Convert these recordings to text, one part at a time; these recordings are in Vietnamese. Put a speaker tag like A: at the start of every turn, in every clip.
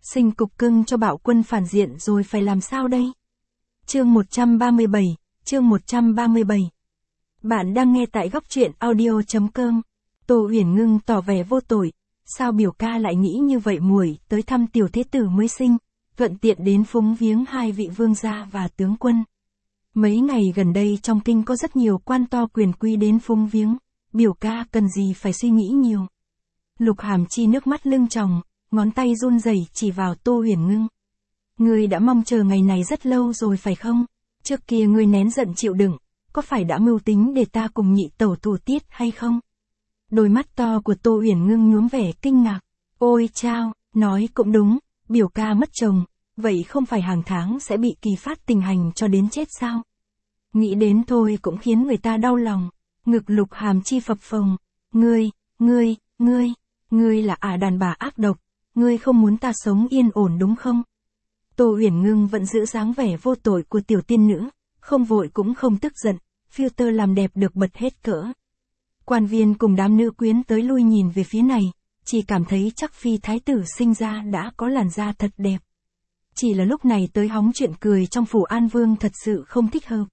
A: Sinh cục cưng cho Bạo Quân phản diện rồi phải làm sao đây? Chương 137, chương 137. Bạn đang nghe tại góc truyện audio.com. Tô Uyển Ngưng tỏ vẻ vô tội, sao biểu ca lại nghĩ như vậy muội tới thăm tiểu thế tử mới sinh, thuận tiện đến phúng viếng hai vị vương gia và tướng quân. Mấy ngày gần đây trong kinh có rất nhiều quan to quyền quý đến phúng viếng, biểu ca cần gì phải suy nghĩ nhiều. Lục Hàm Chi nước mắt lưng tròng, ngón tay run rẩy chỉ vào Tô Uyển Ngưng. Ngươi đã mong chờ ngày này rất lâu rồi phải không? Trước kia ngươi nén giận chịu đựng, có phải đã mưu tính để ta cùng nhị tẩu thủ tiết hay không? Đôi mắt to của Tô Uyển Ngưng nhuốm vẻ kinh ngạc. Ôi chao, nói cũng đúng, biểu ca mất chồng, vậy không phải hàng tháng sẽ bị kỳ phát tình hành cho đến chết sao? Nghĩ đến thôi cũng khiến người ta đau lòng. Ngực Lục Hàm Chi phập phồng. Ngươi là đàn bà ác độc, ngươi không muốn ta sống yên ổn đúng không? Tô Uyển Ngưng vẫn giữ dáng vẻ vô tội của tiểu tiên nữ, không vội cũng không tức giận, filter làm đẹp được bật hết cỡ. Quan viên cùng đám nữ quyến tới lui nhìn về phía này, chỉ cảm thấy chắc phi thái tử sinh ra đã có làn da thật đẹp. Chỉ là lúc này tới hóng chuyện cười trong phủ An Vương thật sự không thích hợp.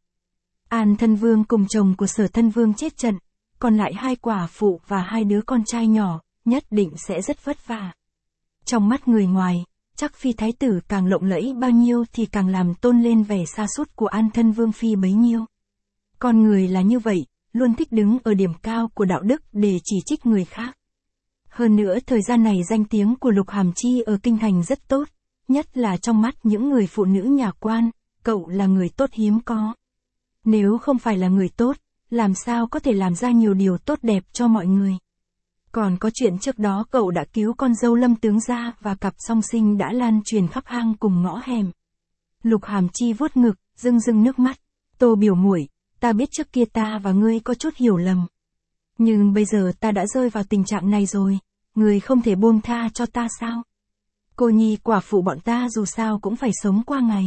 A: An Thân Vương cùng chồng của Sở Thân Vương chết trận, còn lại hai quả phụ và hai đứa con trai nhỏ, nhất định sẽ rất vất vả. Trong mắt người ngoài, chắc phi thái tử càng lộng lẫy bao nhiêu thì càng làm tôn lên vẻ sa sút của An Thân Vương phi bấy nhiêu. Con người là như vậy, luôn thích đứng ở điểm cao của đạo đức để chỉ trích người khác. Hơn nữa thời gian này danh tiếng của Lục Hàm Chi ở kinh thành rất tốt, nhất là trong mắt những người phụ nữ nhà quan, cậu là người tốt hiếm có. Nếu không phải là người tốt, làm sao có thể làm ra nhiều điều tốt đẹp cho mọi người. Còn có chuyện trước đó cậu đã cứu con dâu Lâm tướng gia và cặp song sinh đã lan truyền khắp hang cùng ngõ hẻm. Lục Hàm Chi vuốt ngực, rưng nước mắt. Tô biểu muội, ta biết trước kia ta và ngươi có chút hiểu lầm. Nhưng bây giờ ta đã rơi vào tình trạng này rồi, ngươi không thể buông tha cho ta sao? Cô nhi quả phụ bọn ta dù sao cũng phải sống qua ngày.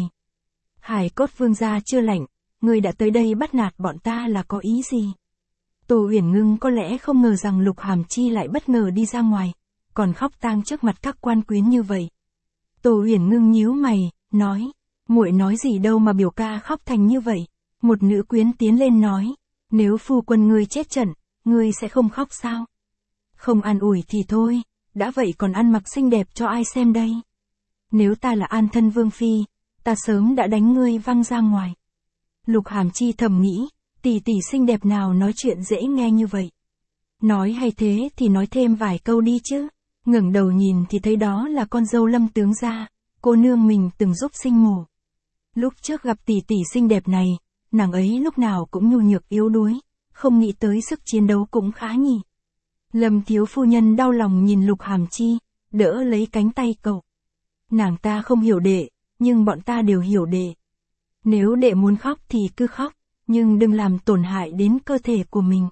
A: Hải cốt vương gia chưa lạnh, ngươi đã tới đây bắt nạt bọn ta là có ý gì? Tô Uyển Ngưng có lẽ không ngờ rằng Lục Hàm Chi lại bất ngờ đi ra ngoài, còn khóc tang trước mặt các quan quyến như vậy. Tô Uyển Ngưng nhíu mày, nói, muội nói gì đâu mà biểu ca khóc thành như vậy. Một nữ quyến tiến lên nói, nếu phu quân ngươi chết trận, ngươi sẽ không khóc sao? Không an ủi thì thôi, đã vậy còn ăn mặc xinh đẹp cho ai xem đây? Nếu ta là An Thân Vương phi, ta sớm đã đánh ngươi văng ra ngoài. Lục Hàm Chi thầm nghĩ, tỷ tỷ xinh đẹp nào nói chuyện dễ nghe như vậy. Nói hay thế thì nói thêm vài câu đi chứ. Ngẩng đầu nhìn thì thấy đó là con dâu Lâm tướng gia, cô nương mình từng giúp sinh mổ. Lúc trước gặp tỷ tỷ xinh đẹp này, nàng ấy lúc nào cũng nhu nhược yếu đuối, không nghĩ tới sức chiến đấu cũng khá nhỉ. Lâm thiếu phu nhân đau lòng nhìn Lục Hàm Chi, đỡ lấy cánh tay cậu. Nàng ta không hiểu đệ, nhưng bọn ta đều hiểu đệ. Nếu đệ muốn khóc thì cứ khóc, nhưng đừng làm tổn hại đến cơ thể của mình.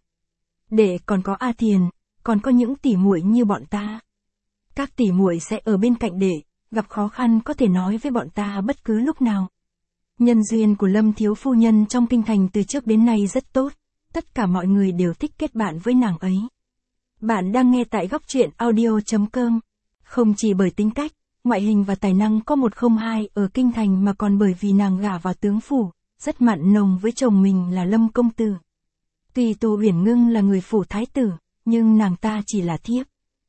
A: Đệ còn có A Thiền, còn có những tỷ muội như bọn ta. Các tỷ muội sẽ ở bên cạnh đệ, gặp khó khăn có thể nói với bọn ta bất cứ lúc nào. Nhân duyên của Lâm thiếu phu nhân trong kinh thành từ trước đến nay rất tốt, tất cả mọi người đều thích kết bạn với nàng ấy. Bạn đang nghe tại góc truyện audio.com. Không chỉ bởi tính cách, ngoại hình và tài năng có 102 ở kinh thành mà còn bởi vì nàng gả vào tướng phủ, rất mặn nồng với chồng mình là Lâm công tử. Tuy Tô Uyển Ngưng là người phủ thái tử, nhưng nàng ta chỉ là thiếp.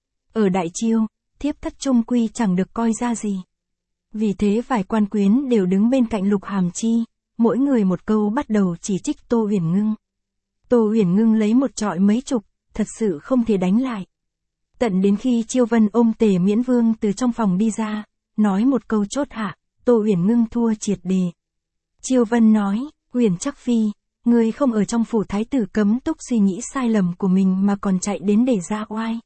A: Ở Đại Chiêu, thiếp thất chung quy chẳng được coi ra gì. Vì thế vài quan quyến đều đứng bên cạnh Lục Hàm Chi, mỗi người một câu bắt đầu chỉ trích Tô Uyển Ngưng. Tô Uyển Ngưng lấy một trọi mấy chục, thật sự không thể đánh lại. Tận đến khi Chiêu Vân ôm Tề Miễn Vương từ trong phòng đi ra, nói một câu chốt hạ, Tô Uyển Ngưng thua triệt đề. Chiêu Vân nói, Uyển chắc phi, ngươi không ở trong phủ thái tử cấm túc suy nghĩ sai lầm của mình mà còn chạy đến để ra oai.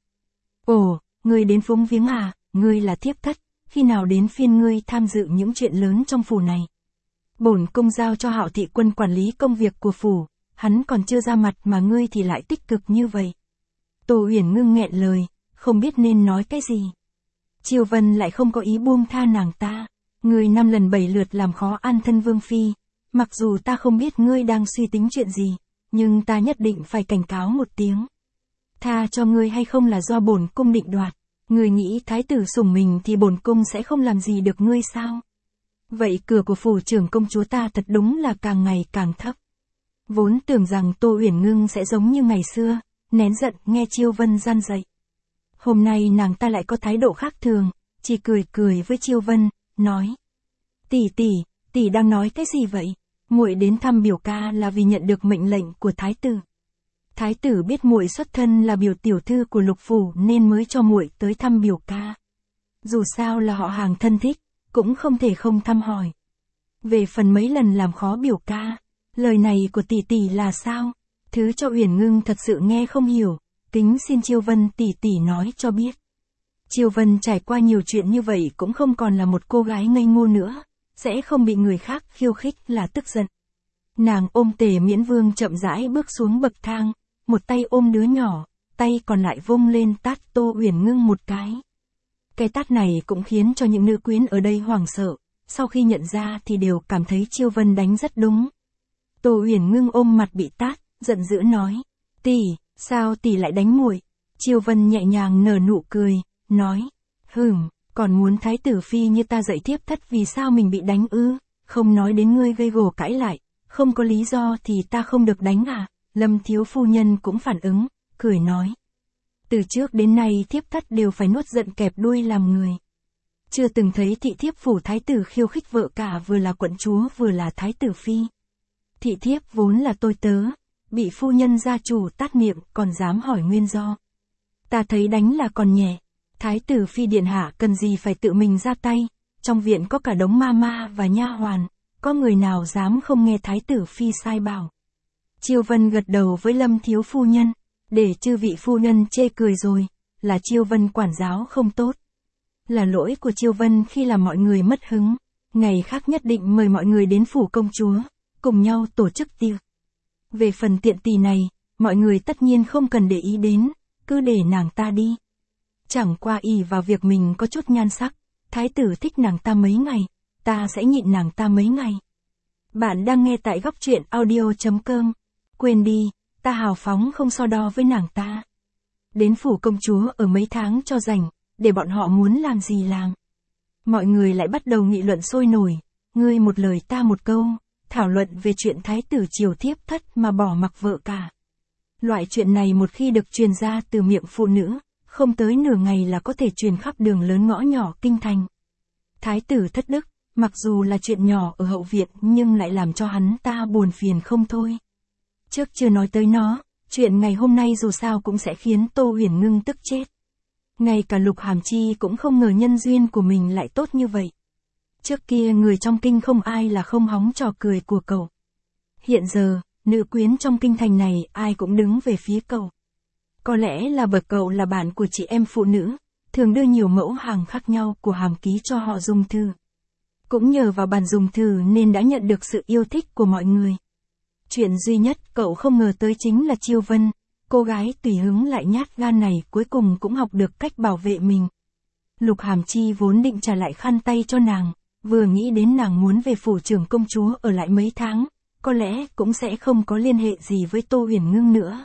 A: Ồ, ngươi đến phúng viếng à, ngươi là thiếp thất, khi nào đến phiên ngươi tham dự những chuyện lớn trong phủ này. Bổn cung giao cho Hạo thị quân quản lý công việc của phủ, hắn còn chưa ra mặt mà ngươi thì lại tích cực như vậy. Tô Uyển Ngưng nghẹn lời, không biết nên nói cái gì. Chiêu Vân lại không có ý buông tha nàng ta. Ngươi 5 lần 7 lượt làm khó An Thân Vương phi, mặc dù ta không biết ngươi đang suy tính chuyện gì, nhưng ta nhất định phải cảnh cáo một tiếng. Tha cho ngươi hay không là do bổn cung định đoạt. Ngươi nghĩ thái tử sủng mình thì bổn cung sẽ không làm gì được ngươi sao? Vậy cửa của phủ trưởng công chúa ta thật đúng là càng ngày càng thấp. Vốn tưởng rằng Tô Uyển Ngưng sẽ giống như ngày xưa, nén giận nghe Chiêu Vân gian dạy. Hôm nay nàng ta lại có thái độ khác thường, chỉ cười cười với Chiêu Vân, nói: "Tỷ tỷ, tỷ đang nói cái gì vậy? Muội đến thăm biểu ca là vì nhận được mệnh lệnh của thái tử. Thái tử biết muội xuất thân là biểu tiểu thư của Lục phủ nên mới cho muội tới thăm biểu ca. Dù sao là họ hàng thân thích, cũng không thể không thăm hỏi. Về phần mấy lần làm khó biểu ca, lời này của tỷ tỷ là sao? Thứ cho Uyển Ngưng thật sự nghe không hiểu, kính xin Chiêu Vân tỷ tỷ nói cho biết." Chiêu Vân trải qua nhiều chuyện như vậy cũng không còn là một cô gái ngây ngô nữa, sẽ không bị người khác khiêu khích là tức giận. Nàng ôm Tề Miễn Vương chậm rãi bước xuống bậc thang, một tay ôm đứa nhỏ, tay còn lại vung lên tát Tô Uyển Ngưng một cái. Cái tát này cũng khiến cho những nữ quyến ở đây hoảng sợ, sau khi nhận ra thì đều cảm thấy Chiêu Vân đánh rất đúng. Tô Uyển Ngưng ôm mặt bị tát, giận dữ nói: "Tỷ, sao tỷ lại đánh muội?" Chiêu Vân nhẹ nhàng nở nụ cười, nói: Còn muốn thái tử phi như ta dạy thiếp thất vì sao mình bị đánh ư? Không nói đến ngươi gây gổ cãi lại, không có lý do thì ta không được đánh à?" Lâm thiếu phu nhân cũng phản ứng, cười nói: "Từ trước đến nay thiếp thất đều phải nuốt giận kẹp đuôi làm người. Chưa từng thấy thị thiếp phủ thái tử khiêu khích vợ cả vừa là quận chúa vừa là thái tử phi. Thị thiếp vốn là tôi tớ, bị phu nhân gia chủ tát miệng còn dám hỏi nguyên do. Ta thấy đánh là còn nhẹ, thái tử phi điện hạ cần gì phải tự mình ra tay, trong viện có cả đống ma ma và nha hoàn, có người nào dám không nghe thái tử phi sai bảo." Chiêu Vân gật đầu với Lâm thiếu phu nhân, để chư vị phu nhân chê cười rồi, là Chiêu Vân quản giáo không tốt. Là lỗi của Chiêu Vân khi làm mọi người mất hứng, ngày khác nhất định mời mọi người đến phủ công chúa, cùng nhau tổ chức tiệc. Về phần tiện tỳ này, mọi người tất nhiên không cần để ý đến, cứ để nàng ta đi. Chẳng qua ỷ vào việc mình có chút nhan sắc, thái tử thích nàng ta mấy ngày, ta sẽ nhịn nàng ta mấy ngày. Bạn đang nghe tại góc truyện audio.com. Quên đi, ta hào phóng không so đo với nàng ta. Đến phủ công chúa ở mấy tháng cho rảnh, để bọn họ muốn làm gì làm. Mọi người lại bắt đầu nghị luận sôi nổi, ngươi một lời ta một câu, thảo luận về chuyện thái tử chiều thiếp thất mà bỏ mặc vợ cả. Loại chuyện này một khi được truyền ra từ miệng phụ nữ, không tới nửa ngày là có thể truyền khắp đường lớn ngõ nhỏ kinh thành. Thái tử thất đức, mặc dù là chuyện nhỏ ở hậu viện nhưng lại làm cho hắn ta buồn phiền không thôi. Trước chưa nói tới nó, chuyện ngày hôm nay dù sao cũng sẽ khiến Tô Uyển Ngưng tức chết. Ngay cả Lục Hàm Chi cũng không ngờ nhân duyên của mình lại tốt như vậy. Trước kia người trong kinh không ai là không hóng trò cười của cậu. Hiện giờ, nữ quyến trong kinh thành này ai cũng đứng về phía cậu. Có lẽ là bởi cậu là bạn của chị em phụ nữ, thường đưa nhiều mẫu hàng khác nhau của hàm ký cho họ dùng thư. Cũng nhờ vào bản dùng thư nên đã nhận được sự yêu thích của mọi người. Chuyện duy nhất cậu không ngờ tới chính là Chiêu Vân, cô gái tùy hứng lại nhát gan này cuối cùng cũng học được cách bảo vệ mình. Lục Hàm Chi vốn định trả lại khăn tay cho nàng, vừa nghĩ đến nàng muốn về phủ trưởng công chúa ở lại mấy tháng, có lẽ cũng sẽ không có liên hệ gì với Tô Uyển Ngưng nữa.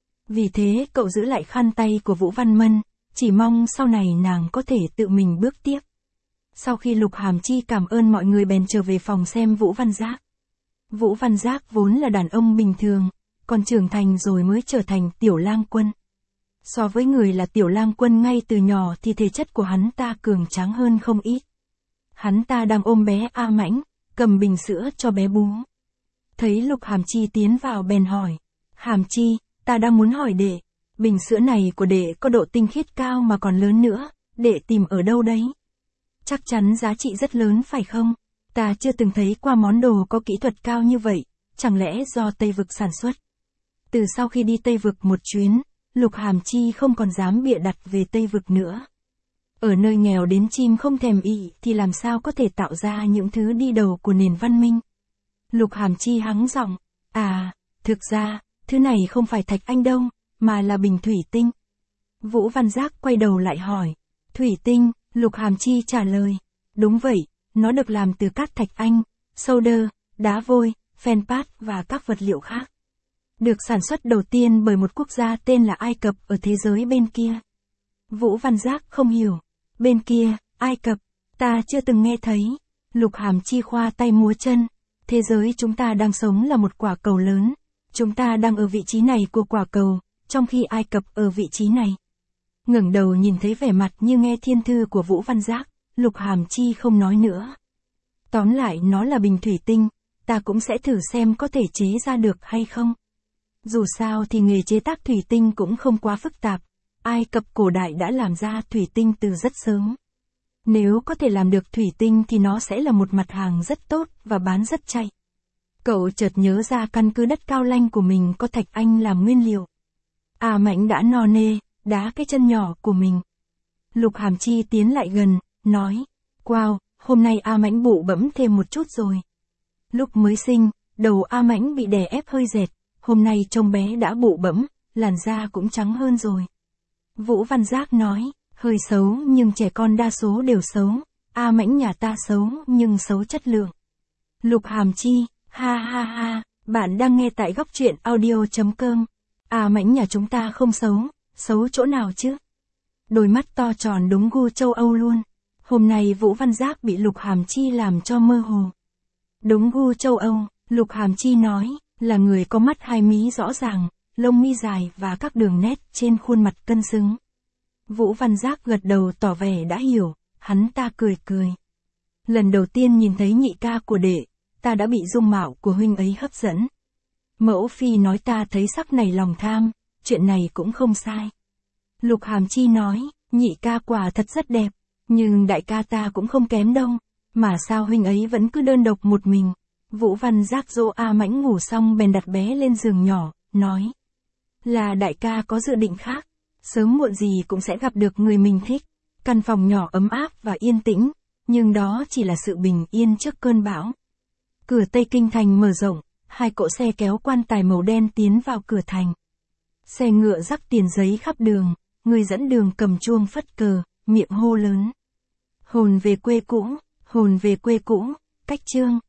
A: Vì thế cậu giữ lại khăn tay của Vũ Văn Mân, chỉ mong sau này nàng có thể tự mình bước tiếp. Sau khi Lục Hàm Chi cảm ơn mọi người bèn trở về phòng xem Vũ Văn Giác. Vũ Văn Giác vốn là đàn ông bình thường, còn trưởng thành rồi mới trở thành Tiểu Lang Quân. So với người là Tiểu Lang Quân ngay từ nhỏ thì thể chất của hắn ta cường tráng hơn không ít. Hắn ta đang ôm bé A Mãnh, cầm bình sữa cho bé bú. Thấy Lục Hàm Chi tiến vào bèn hỏi: "Hàm Chi, ta đang muốn hỏi đệ, bình sữa này của đệ có độ tinh khiết cao mà còn lớn nữa, đệ tìm ở đâu đấy? Chắc chắn giá trị rất lớn phải không? Ta chưa từng thấy qua món đồ có kỹ thuật cao như vậy, chẳng lẽ do Tây Vực sản xuất?" Từ sau khi đi Tây Vực một chuyến, Lục Hàm Chi không còn dám bịa đặt về Tây Vực nữa. Ở nơi nghèo đến chim không thèm ị thì làm sao có thể tạo ra những thứ đi đầu của nền văn minh. Lục Hàm Chi hắng giọng: "À, thực ra, thứ này không phải thạch anh đâu, mà là bình thủy tinh." Vũ Văn Giác quay đầu lại hỏi: "Thủy tinh?" Lục Hàm Chi trả lời: "Đúng vậy, nó được làm từ cát thạch anh, solder, đá vôi, phenpat và các vật liệu khác. Được sản xuất đầu tiên bởi một quốc gia tên là Ai Cập ở thế giới bên kia. Vũ Văn Giác không hiểu. Bên kia, Ai Cập, ta chưa từng nghe thấy. Lục Hàm Chi khoa tay múa chân. Thế giới chúng ta đang sống là một quả cầu lớn. Chúng ta đang ở vị trí này của quả cầu, trong khi Ai Cập ở vị trí này. Ngẩng đầu nhìn thấy vẻ mặt như nghe thiên thư của Vũ Văn Giác, Lục Hàm Chi không nói nữa. Tóm lại nó là bình thủy tinh, ta cũng sẽ thử xem có thể chế ra được hay không. Dù sao thì nghề chế tác thủy tinh cũng không quá phức tạp. Ai Cập cổ đại đã làm ra thủy tinh từ rất sớm. Nếu có thể làm được thủy tinh thì nó sẽ là một mặt hàng rất tốt và bán rất chạy. Cậu chợt nhớ ra căn cứ đất Cao Lanh của mình có thạch anh làm nguyên liệu. A Mãnh đã no nê, đá cái chân nhỏ của mình. Lục Hàm Chi tiến lại gần, nói, wow, hôm nay A Mãnh bụ bẫm thêm một chút rồi. Lúc mới sinh, đầu A Mãnh bị đè ép hơi dẹt, hôm nay trông bé đã bụ bẫm, làn da cũng trắng hơn rồi. Vũ Văn Giác nói, hơi xấu nhưng trẻ con đa số đều xấu, A Mãnh nhà ta xấu nhưng xấu chất lượng. Lục Hàm Chi, ha ha ha, bạn đang nghe tại góc truyện audio.com. A Mãnh nhà chúng ta không xấu, xấu chỗ nào chứ? Đôi mắt to tròn đúng gu châu Âu luôn. Hôm nay Vũ Văn Giác bị Lục Hàm Chi làm cho mơ hồ. Đúng gu châu Âu, Lục Hàm Chi nói, là người có mắt hai mí rõ ràng, lông mi dài và các đường nét trên khuôn mặt cân xứng. Vũ Văn Giác gật đầu tỏ vẻ đã hiểu, hắn ta cười cười. Lần đầu tiên nhìn thấy nhị ca của đệ, ta đã bị dung mạo của huynh ấy hấp dẫn. Mẫu phi nói ta thấy sắc này lòng tham, chuyện này cũng không sai. Lục Hàm Chi nói, nhị ca quả thật rất đẹp, nhưng đại ca ta cũng không kém đâu, mà sao huynh ấy vẫn cứ đơn độc một mình. Vũ Văn Giác dỗ A Mãnh ngủ xong bèn đặt bé lên giường nhỏ, nói, là đại ca có dự định khác, sớm muộn gì cũng sẽ gặp được người mình thích. Căn phòng nhỏ ấm áp và yên tĩnh, nhưng đó chỉ là sự bình yên trước cơn bão. Cửa Tây Kinh Thành mở rộng, hai cỗ xe kéo quan tài màu đen tiến vào cửa thành. Xe ngựa rắc tiền giấy khắp đường, người dẫn đường cầm chuông phất cờ, miệng hô lớn. Hồn về quê cũ, cách chương.